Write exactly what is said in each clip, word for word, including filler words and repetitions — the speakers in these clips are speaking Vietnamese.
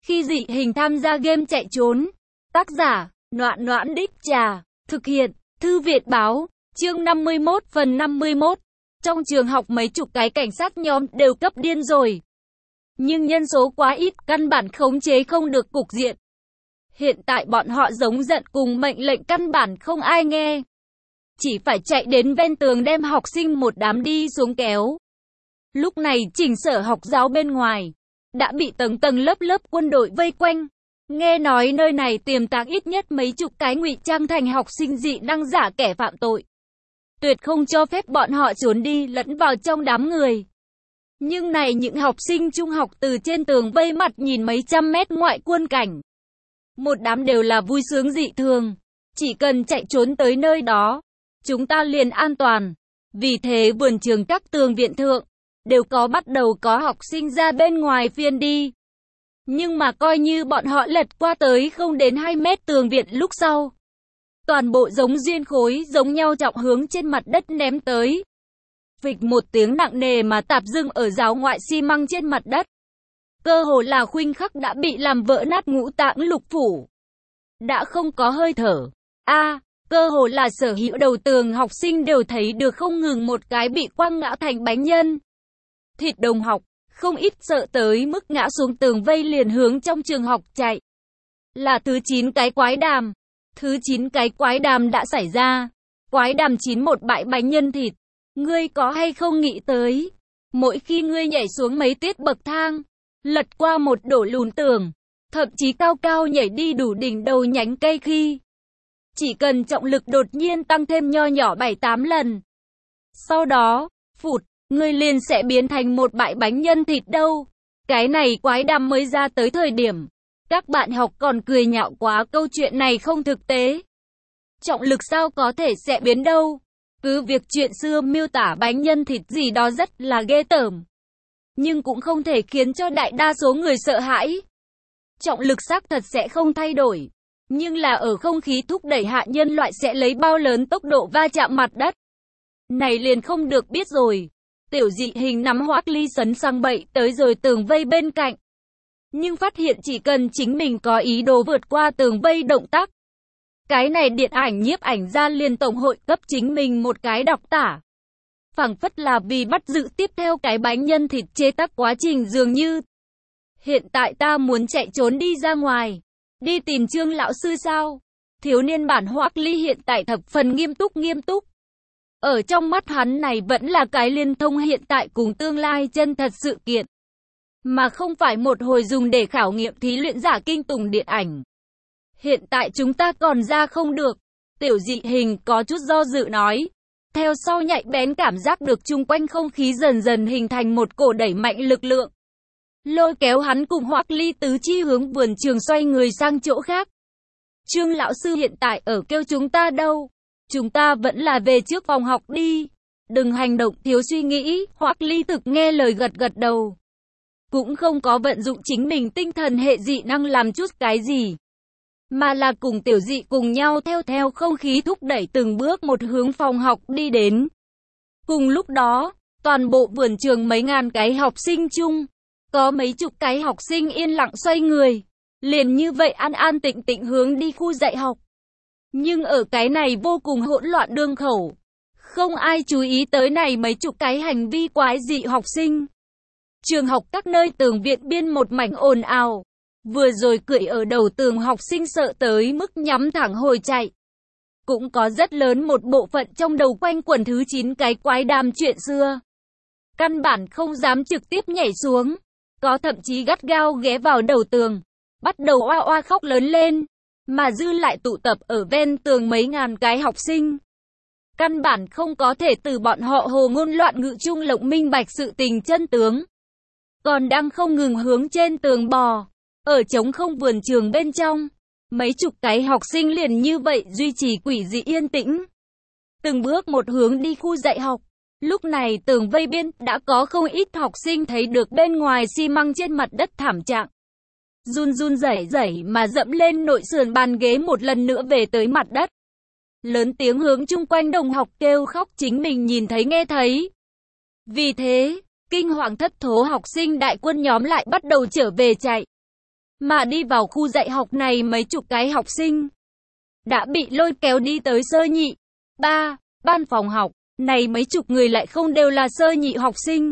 Khi dị hình tham gia game chạy trốn. Tác giả, Noãn Noãn Đích Trà. Thực hiện, Thư viện Báo. Chương năm mươi mốt phần năm mươi mốt. Trong trường học mấy chục cái cảnh sát nhóm đều cấp điên rồi. Nhưng nhân số quá ít, căn bản khống chế không được cục diện. Hiện tại bọn họ giống giận cùng mệnh lệnh căn bản không ai nghe. Chỉ phải chạy đến ven tường đem học sinh một đám đi xuống kéo. Lúc này chỉnh sở học giáo bên ngoài đã bị tầng tầng lớp lớp quân đội vây quanh. Nghe nói nơi này tiềm tàng ít nhất mấy chục cái ngụy trang thành học sinh dị năng giả kẻ phạm tội. Tuyệt không cho phép bọn họ trốn đi lẫn vào trong đám người. Nhưng này những học sinh trung học từ trên tường vây mặt nhìn mấy trăm mét ngoại quân cảnh. Một đám đều là vui sướng dị thường. Chỉ cần chạy trốn tới nơi đó, chúng ta liền an toàn. Vì thế vườn trường các tường viện thượng đều có bắt đầu có học sinh ra bên ngoài phiên đi. Nhưng mà coi như bọn họ lật qua tới không đến hai mét tường viện lúc sau. Toàn bộ giống duyên khối giống nhau trọng hướng trên mặt đất ném tới. Phịch một tiếng nặng nề mà tạp dưng ở giáo ngoại xi măng trên mặt đất. Cơ hồ là khoảnh khắc đã bị làm vỡ nát ngũ tạng lục phủ. Đã không có hơi thở. A, cơ hồ là sở hữu đầu tường học sinh đều thấy được không ngừng một cái bị quăng ngã thành bánh nhân thịt đồng học, không ít sợ tới mức ngã xuống tường vây liền hướng trong trường học chạy. Là thứ chín cái quái đàm. Thứ chín cái quái đàm đã xảy ra. Quái đàm chín một bãi bánh nhân thịt. Ngươi có hay không nghĩ tới, mỗi khi ngươi nhảy xuống mấy tiết bậc thang, lật qua một đổ lùn tường, thậm chí cao cao nhảy đi đủ đỉnh đầu nhánh cây khi, chỉ cần trọng lực đột nhiên tăng thêm nho nhỏ bảy tám lần. Sau đó, phụt, ngươi liền sẽ biến thành một bãi bánh nhân thịt đâu. Cái này quái đàm mới ra tới thời điểm. Các bạn học còn cười nhạo quá câu chuyện này không thực tế. Trọng lực sao có thể sẽ biến đâu. Cứ việc chuyện xưa miêu tả bánh nhân thịt gì đó rất là ghê tởm. Nhưng cũng không thể khiến cho đại đa số người sợ hãi. Trọng lực xác thật sẽ không thay đổi. Nhưng là ở không khí thúc đẩy hạ nhân loại sẽ lấy bao lớn tốc độ va chạm mặt đất. Này liền không được biết rồi. Tiểu dị hình nắm Hoắc Ly sấn sang bậy tới rồi tường vây bên cạnh. Nhưng phát hiện chỉ cần chính mình có ý đồ vượt qua tường vây động tác. Cái này điện ảnh nhiếp ảnh ra liền tổng hội cấp chính mình một cái đọc tả. Phảng phất là vì bắt giữ tiếp theo cái bánh nhân thịt chế tác quá trình dường như. Hiện tại ta muốn chạy trốn đi ra ngoài. Đi tìm Trương lão sư sao? Thiếu niên bản Hoắc Ly hiện tại thập phần nghiêm túc nghiêm túc. Ở trong mắt hắn này vẫn là cái liên thông hiện tại cùng tương lai chân thật sự kiện. Mà không phải một hồi dùng để khảo nghiệm thí luyện giả kinh tùng điện ảnh. Hiện tại chúng ta còn ra không được. Tiểu dị hình có chút do dự nói. Theo sau nhạy bén cảm giác được chung quanh không khí dần dần hình thành một cổ đẩy mạnh lực lượng. Lôi kéo hắn cùng Hoắc Ly tứ chi hướng vườn trường xoay người sang chỗ khác. Trương lão sư hiện tại ở kêu chúng ta đâu? Chúng ta vẫn là về trước phòng học đi. Đừng hành động thiếu suy nghĩ. Hoắc Ly thực nghe lời gật gật đầu. Cũng không có vận dụng chính mình tinh thần hệ dị năng làm chút cái gì. Mà là cùng tiểu dị cùng nhau theo theo không khí thúc đẩy từng bước một hướng phòng học đi đến. Cùng lúc đó, toàn bộ vườn trường mấy ngàn cái học sinh chung. Có mấy chục cái học sinh yên lặng xoay người. Liền như vậy an an tịnh tịnh hướng đi khu dạy học. Nhưng ở cái này vô cùng hỗn loạn đường khẩu. Không ai chú ý tới này mấy chục cái hành vi quái dị học sinh. Trường học các nơi tường viện biên một mảnh ồn ào. Vừa rồi cưỡi ở đầu tường học sinh sợ tới mức nhắm thẳng hồi chạy. Cũng có rất lớn một bộ phận trong đầu quanh quẩn thứ chín cái quái đàm chuyện xưa. Căn bản không dám trực tiếp nhảy xuống. Có thậm chí gắt gao ghé vào đầu tường. Bắt đầu oa oa khóc lớn lên. Mà dư lại tụ tập ở ven tường mấy ngàn cái học sinh. Căn bản không có thể từ bọn họ hồ ngôn loạn ngữ chung lộng minh bạch sự tình chân tướng. Còn đang không ngừng hướng trên tường bò. Ở trống không vườn trường bên trong. Mấy chục cái học sinh liền như vậy duy trì quỷ dị yên tĩnh. Từng bước một hướng đi khu dạy học. Lúc này tường vây biên đã có không ít học sinh thấy được bên ngoài xi măng trên mặt đất thảm trạng. Run run rẩy rẩy mà dẫm lên nội sườn bàn ghế một lần nữa về tới mặt đất. Lớn tiếng hướng chung quanh đồng học kêu khóc chính mình nhìn thấy nghe thấy. Vì thế, kinh hoàng thất thố học sinh đại quân nhóm lại bắt đầu trở về chạy. Mà đi vào khu dạy học này mấy chục cái học sinh đã bị lôi kéo đi tới sơ nhị, ba, ban phòng học. Này mấy chục người lại không đều là sơ nhị học sinh,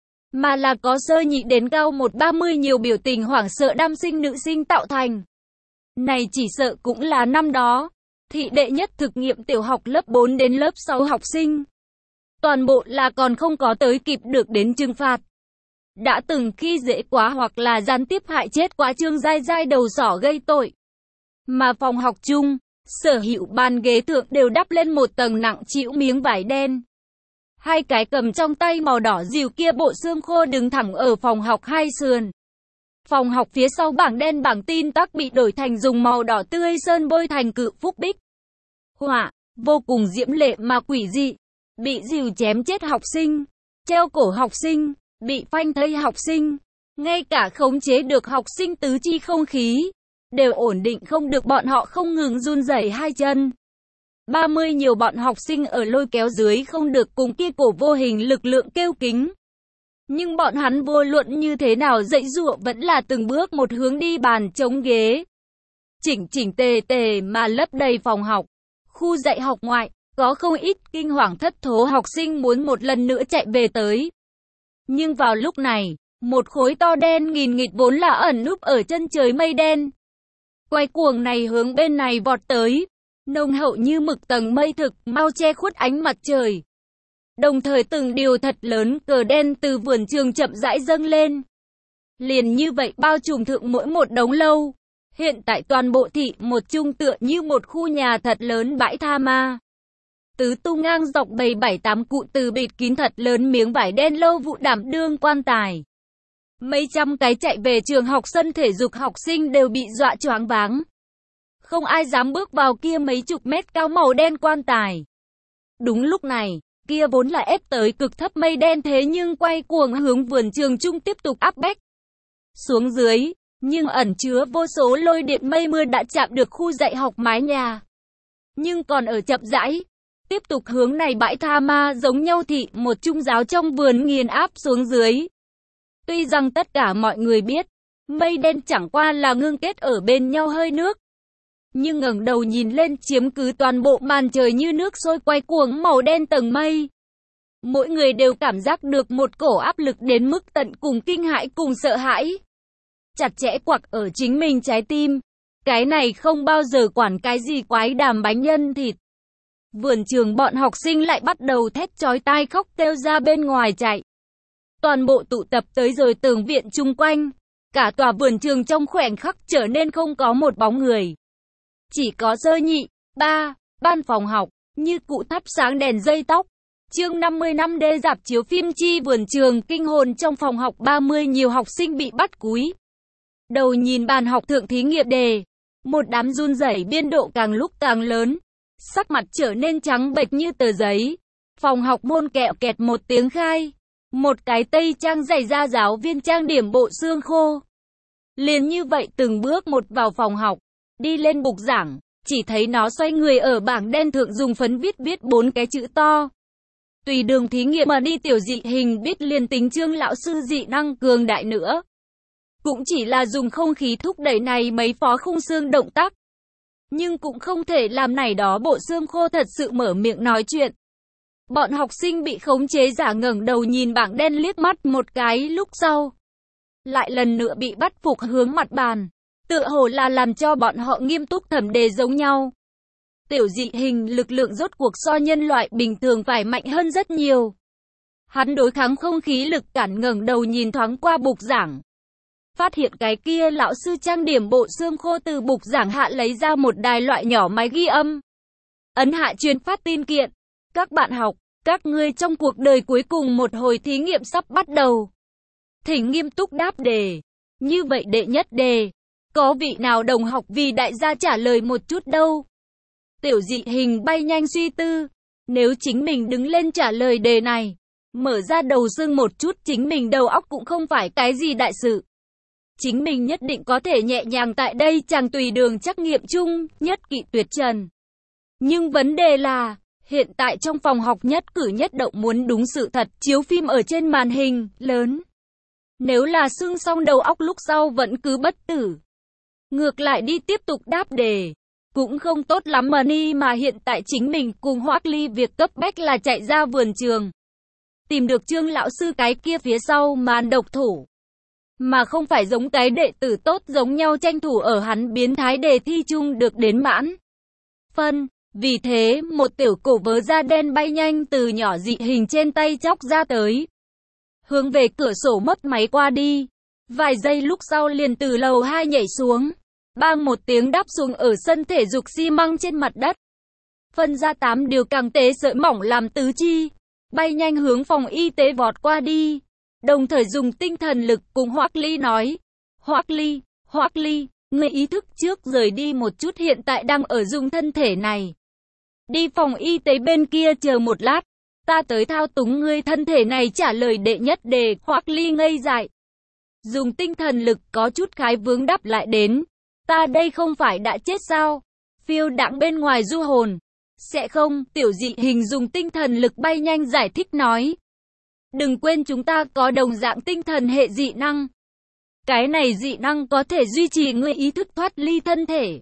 mà là có sơ nhị đến cao một ba mươi nhiều biểu tình hoảng sợ nam sinh nữ sinh tạo thành. Này chỉ sợ cũng là năm đó thị đệ nhất thực nghiệm tiểu học lớp bốn đến lớp sáu học sinh. Toàn bộ là còn không có tới kịp được đến trừng phạt. Đã từng khi dễ quá hoặc là gián tiếp hại chết quá Trương Giai Giai đầu sỏ gây tội. Mà phòng học chung, sở hữu bàn ghế thượng đều đắp lên một tầng nặng trĩu miếng vải đen. Hai cái cầm trong tay màu đỏ dìu kia bộ xương khô đứng thẳng ở phòng học hai sườn. Phòng học phía sau bảng đen bảng tin tắc bị đổi thành dùng màu đỏ tươi sơn bôi thành cự phúc bích họa, vô cùng diễm lệ mà quỷ dị. Bị dìu chém chết học sinh, treo cổ học sinh, bị phanh thây học sinh, ngay cả khống chế được học sinh tứ chi không khí, đều ổn định không được, bọn họ không ngừng run rẩy hai chân. ba mươi nhiều bọn học sinh ở lôi kéo dưới không được cùng kia cổ vô hình lực lượng kêu kính. Nhưng bọn hắn vô luận như thế nào dãy dụa vẫn là từng bước một hướng đi bàn chống ghế. Chỉnh chỉnh tề tề mà lấp đầy phòng học. Khu dạy học ngoại, có không ít kinh hoàng thất thố học sinh muốn một lần nữa chạy về tới. Nhưng vào lúc này, một khối to đen nghìn nghịt vốn là ẩn núp ở chân trời mây đen. Quay cuồng này hướng bên này vọt tới. Nồng hậu như mực tầng mây thực, mau che khuất ánh mặt trời. Đồng thời từng điều thật lớn cờ đen từ vườn trường chậm rãi dâng lên. Liền như vậy bao trùm thượng mỗi một đống lâu. Hiện tại toàn bộ thị một chung tựa như một khu nhà thật lớn bãi tha ma. Tứ tu ngang dọc bầy bảy tám cụ từ bịt kín thật lớn miếng vải đen lâu vụ đảm đương quan tài. Mấy trăm cái chạy về trường học sân thể dục học sinh đều bị dọa choáng váng. Không ai dám bước vào kia mấy chục mét cao màu đen quan tài. Đúng lúc này, kia vốn là ép tới cực thấp mây đen thế nhưng quay cuồng hướng vườn trường trung tiếp tục áp bách xuống dưới, nhưng ẩn chứa vô số lôi điện mây mưa đã chạm được khu dạy học mái nhà. Nhưng còn ở chậm rãi, tiếp tục hướng này bãi tha ma giống nhau thị một trung giáo trong vườn nghiền áp xuống dưới. Tuy rằng tất cả mọi người biết, mây đen chẳng qua là ngưng kết ở bên nhau hơi nước. Nhưng ngẩng đầu nhìn lên chiếm cứ toàn bộ màn trời như nước sôi quay cuồng màu đen tầng mây. Mỗi người đều cảm giác được một cổ áp lực đến mức tận cùng kinh hãi cùng sợ hãi. Chặt chẽ quặc ở chính mình trái tim. Cái này không bao giờ quản cái gì quái đàm bánh nhân thịt. Vườn trường bọn học sinh lại bắt đầu thét chói tai khóc kêu ra bên ngoài chạy. Toàn bộ tụ tập tới rồi tường viện chung quanh. Cả tòa vườn trường trong khoảnh khắc trở nên không có một bóng người. Chỉ có sơ nhị, ba, ban phòng học, như cụ thắp sáng đèn dây tóc. Chương năm mươi năm đê rạp chiếu phim chi vườn trường kinh hồn trong phòng học ba mươi nhiều học sinh bị bắt cúi. Đầu nhìn bàn học thượng thí nghiệm đề. Một đám run rẩy biên độ càng lúc càng lớn. Sắc mặt trở nên trắng bệch như tờ giấy. Phòng học môn kẹo kẹt một tiếng khai. Một cái tây trang giày da giáo viên trang điểm bộ xương khô. Liền như vậy từng bước một vào phòng học. Đi lên bục giảng, chỉ thấy nó xoay người ở bảng đen thượng dùng phấn viết viết bốn cái chữ to. Tùy đường thí nghiệm mà đi tiểu dị hình biết liền tính Trương lão sư dị năng cường đại nữa. Cũng chỉ là dùng không khí thúc đẩy này mấy phó khung xương động tác. Nhưng cũng không thể làm này đó bộ xương khô thật sự mở miệng nói chuyện. Bọn học sinh bị khống chế giả ngẩng đầu nhìn bảng đen liếc mắt một cái lúc sau. Lại lần nữa bị bắt phục hướng mặt bàn. Tựa hồ là làm cho bọn họ nghiêm túc thẩm đề giống nhau. Tiểu dị hình lực lượng rốt cuộc so nhân loại bình thường phải mạnh hơn rất nhiều. Hắn đối kháng không khí lực cản ngẩng đầu nhìn thoáng qua bục giảng. Phát hiện cái kia lão sư trang điểm bộ xương khô từ bục giảng hạ lấy ra một đài loại nhỏ máy ghi âm. Ấn hạ truyền phát tin kiện. Các bạn học, các ngươi trong cuộc đời cuối cùng một hồi thí nghiệm sắp bắt đầu. Thỉnh nghiêm túc đáp đề. Như vậy đệ nhất đề. Có vị nào đồng học vì đại gia trả lời một chút đâu? Tiểu dị hình bay nhanh suy tư. Nếu chính mình đứng lên trả lời đề này, mở ra đầu xương một chút chính mình đầu óc cũng không phải cái gì đại sự. Chính mình nhất định có thể nhẹ nhàng tại đây chàng tùy đường trắc nghiệm chung, nhất kỵ tuyệt trần. Nhưng vấn đề là, hiện tại trong phòng học nhất cử nhất động muốn đúng sự thật chiếu phim ở trên màn hình lớn. Nếu là xưng xong đầu óc lúc sau vẫn cứ bất tử, Ngược lại đi tiếp tục đáp đề. Cũng không tốt lắm mà ni mà hiện tại chính mình cùng Hoắc Ly việc cấp bách là chạy ra vườn trường. Tìm được Trương lão sư cái kia phía sau màn độc thủ. Mà không phải giống cái đệ tử tốt giống nhau tranh thủ ở hắn biến thái đề thi chung được đến mãn phân. Vì thế, một tiểu cổ vớ da đen bay nhanh từ nhỏ dị hình trên tay chóc ra tới. Hướng về cửa sổ mất máy qua đi. Vài giây lúc sau liền từ lầu hai nhảy xuống. Bang một tiếng đáp xuống ở sân thể dục xi măng trên mặt đất. Phân ra tám điều càng tế sợi mỏng làm tứ chi. Bay nhanh hướng phòng y tế vọt qua đi. Đồng thời dùng tinh thần lực cùng Hoắc Ly nói. Hoắc Ly, Hoắc Ly, ngươi ý thức trước rời đi một chút hiện tại đang ở dùng thân thể này. Đi phòng y tế bên kia chờ một lát. Ta tới thao túng ngươi thân thể này trả lời đệ nhất đề. Hoắc Ly ngây dại. Dùng tinh thần lực có chút khái vướng đáp lại đến. Ta đây không phải đã chết sao? Phiêu đãng bên ngoài du hồn. Sẽ không, tiểu dị hình dùng tinh thần lực bay nhanh giải thích nói. Đừng quên chúng ta có đồng dạng tinh thần hệ dị năng. Cái này dị năng có thể duy trì ngươi ý thức thoát ly thân thể.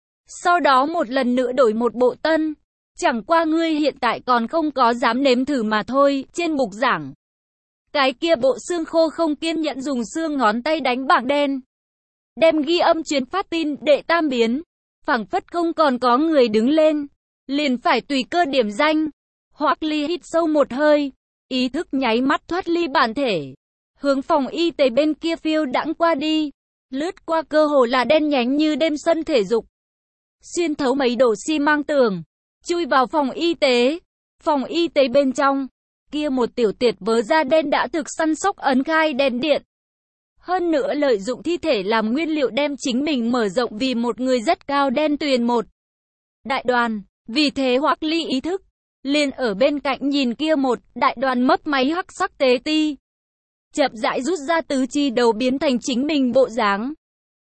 Sau đó một lần nữa đổi một bộ tân. Chẳng qua ngươi hiện tại còn không có dám nếm thử mà thôi, trên bục giảng. Cái kia bộ xương khô không kiên nhẫn dùng xương ngón tay đánh bảng đen. Đem ghi âm chuyến phát tin đệ tam biến. Phảng phất không còn có người đứng lên. Liền phải tùy cơ điểm danh. Hoắc Ly hít sâu một hơi. Ý thức nháy mắt thoát ly bản thể. Hướng phòng y tế bên kia phiêu đãng qua đi. Lướt qua cơ hồ là đen nhánh như đêm sân thể dục. Xuyên thấu mấy đổ xi măng tường. Chui vào phòng y tế. Phòng y tế bên trong. Kia một tiểu tiệt vớ da đen đã thực săn sóc ấn khai đèn điện. Hơn nữa lợi dụng thi thể làm nguyên liệu đem chính mình mở rộng vì một người rất cao đen tuyền một đại đoàn. Vì thế Hoắc Ly ý thức. Liền ở bên cạnh nhìn kia một đại đoàn mấp máy hắc sắc tế ti. Chậm rãi rút ra tứ chi đầu biến thành chính mình bộ dáng.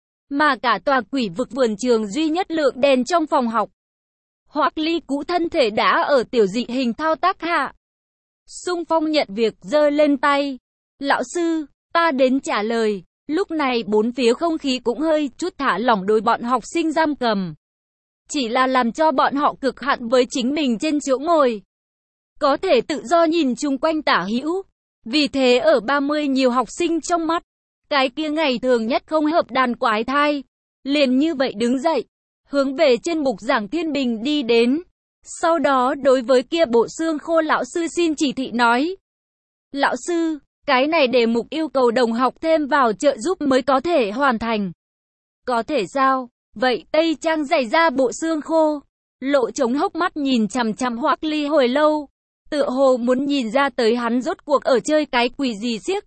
Mà cả tòa quỷ vực vườn trường duy nhất lượng đèn trong phòng học. Hoắc Ly cũ thân thể đã ở tiểu dị hình thao tác hạ. Xung phong nhận việc giơ lên tay. Lão sư, ta đến trả lời. Lúc này bốn phía không khí cũng hơi chút thả lỏng đối bọn học sinh giam cầm. Chỉ là làm cho bọn họ cực hạn với chính mình trên chỗ ngồi. Có thể tự do nhìn chung quanh tả hữu. Vì thế ở ba mươi nhiều học sinh trong mắt. Cái kia ngày thường nhất không hợp đàn quái thai. Liền như vậy đứng dậy. Hướng về trên bục giảng Thiên Bình đi đến. Sau đó đối với kia bộ xương khô lão sư xin chỉ thị nói. Lão sư, cái này đề mục yêu cầu đồng học thêm vào trợ giúp mới có thể hoàn thành. Có thể sao? Vậy Tây Trang giày ra bộ xương khô. Lộ trống hốc mắt nhìn chằm chằm Hoắc Ly hồi lâu. Tựa hồ muốn nhìn ra tới hắn rốt cuộc ở chơi cái quỷ gì xiếc.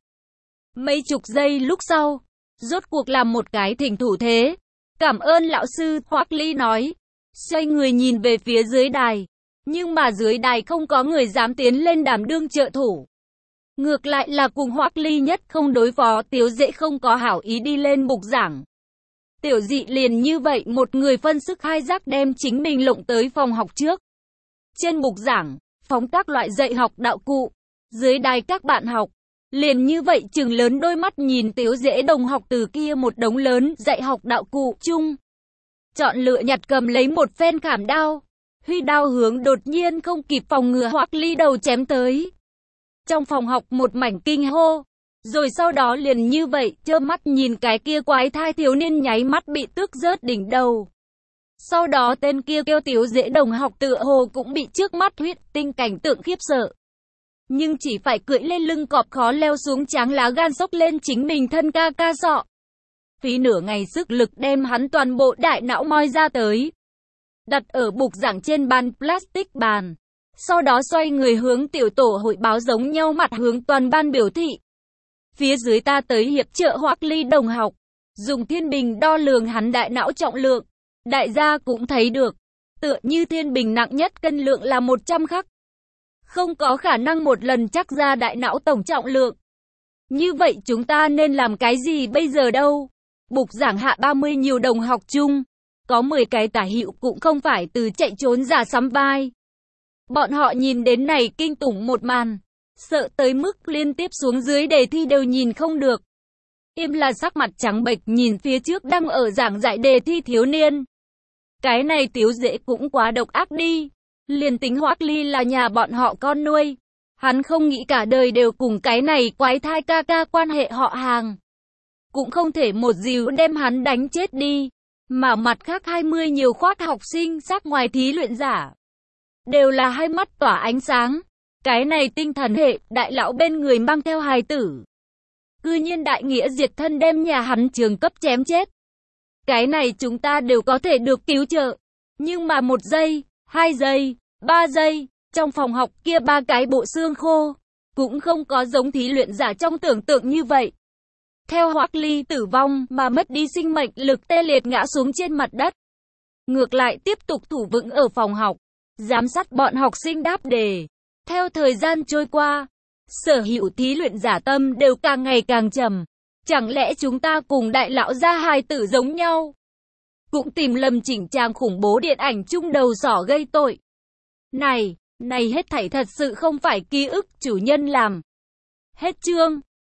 Mấy chục giây lúc sau. Rốt cuộc làm một cái thỉnh thủ thế. Cảm ơn lão sư, Hoắc Ly nói. Xoay người nhìn về phía dưới đài. Nhưng mà dưới đài không có người dám tiến lên đảm đương trợ thủ. Ngược lại là cùng Hoắc Ly nhất không đối phó Tiếu Dễ không có hảo ý đi lên bục giảng. Tiểu dị liền như vậy một người phân sức hai giác đem chính mình lộng tới phòng học trước. Trên bục giảng, phóng các loại dạy học đạo cụ. Dưới đài các bạn học. Liền như vậy trừng lớn đôi mắt nhìn Tiếu Dễ đồng học từ kia một đống lớn dạy học đạo cụ chung. Chọn lựa nhặt cầm lấy một phen khảm đao. Huy đao hướng đột nhiên không kịp phòng ngừa Hoắc Ly đầu chém tới. Trong phòng học một mảnh kinh hô. Rồi sau đó liền như vậy, trơ mắt nhìn cái kia quái thai thiếu niên nháy mắt bị tước rớt đỉnh đầu. Sau đó tên kia kêu Tiếu Dễ đồng học tựa hồ cũng bị trước mắt huyết tinh cảnh tượng khiếp sợ. Nhưng chỉ phải cưỡi lên lưng cọp khó leo xuống tráng lá gan sốc lên chính mình thân ca ca sọ. Phí nửa ngày sức lực đem hắn toàn bộ đại não moi ra tới. Đặt ở bục giảng trên bàn plastic bàn. Sau đó xoay người hướng tiểu tổ hội báo giống nhau mặt hướng toàn ban biểu thị. Phía dưới ta tới hiệp trợ Hoắc Ly đồng học. Dùng thiên bình đo lường hắn đại não trọng lượng. Đại gia cũng thấy được. Tựa như thiên bình nặng nhất cân lượng là một trăm khắc. Không có khả năng một lần chắc ra đại não tổng trọng lượng. Như vậy chúng ta nên làm cái gì bây giờ đâu? Bục giảng hạ ba mươi nhiều đồng học chung. Có mười cái tả hữu cũng không phải từ chạy trốn giả sắm vai. Bọn họ nhìn đến này kinh tủng một màn. Sợ tới mức liên tiếp xuống dưới đề thi đều nhìn không được. im là sắc mặt trắng bệch nhìn phía trước đang ở giảng dạy đề thi thiếu niên. Cái này Tiếu Dễ cũng quá độc ác đi. Liền tính Hoắc Ly là nhà bọn họ con nuôi, hắn không nghĩ cả đời đều cùng cái này quái thai ca ca quan hệ họ hàng. Cũng không thể một dìu đem hắn đánh chết đi. Mà mặt khác hai mươi nhiều khoát học sinh sát ngoài thí luyện giả, đều là hai mắt tỏa ánh sáng. Cái này tinh thần hệ, đại lão bên người mang theo hài tử. Cư nhiên đại nghĩa diệt thân đem nhà hắn trường cấp chém chết. Cái này chúng ta đều có thể được cứu trợ. Nhưng mà một giây, hai giây, ba giây, trong phòng học kia ba cái bộ xương khô, cũng không có giống thí luyện giả trong tưởng tượng như vậy. Theo Hoắc Ly tử vong mà mất đi sinh mệnh lực tê liệt ngã xuống trên mặt đất. Ngược lại tiếp tục thủ vững ở phòng học, giám sát bọn học sinh đáp đề. Theo thời gian trôi qua, sở hữu thí luyện giả tâm đều càng ngày càng trầm. Chẳng lẽ chúng ta cùng đại lão gia hài tử giống nhau? Cũng tìm lầm chỉnh trang khủng bố điện ảnh chung đầu sỏ gây tội. Này, này hết thảy thật sự không phải ký ức chủ nhân làm. Hết chương.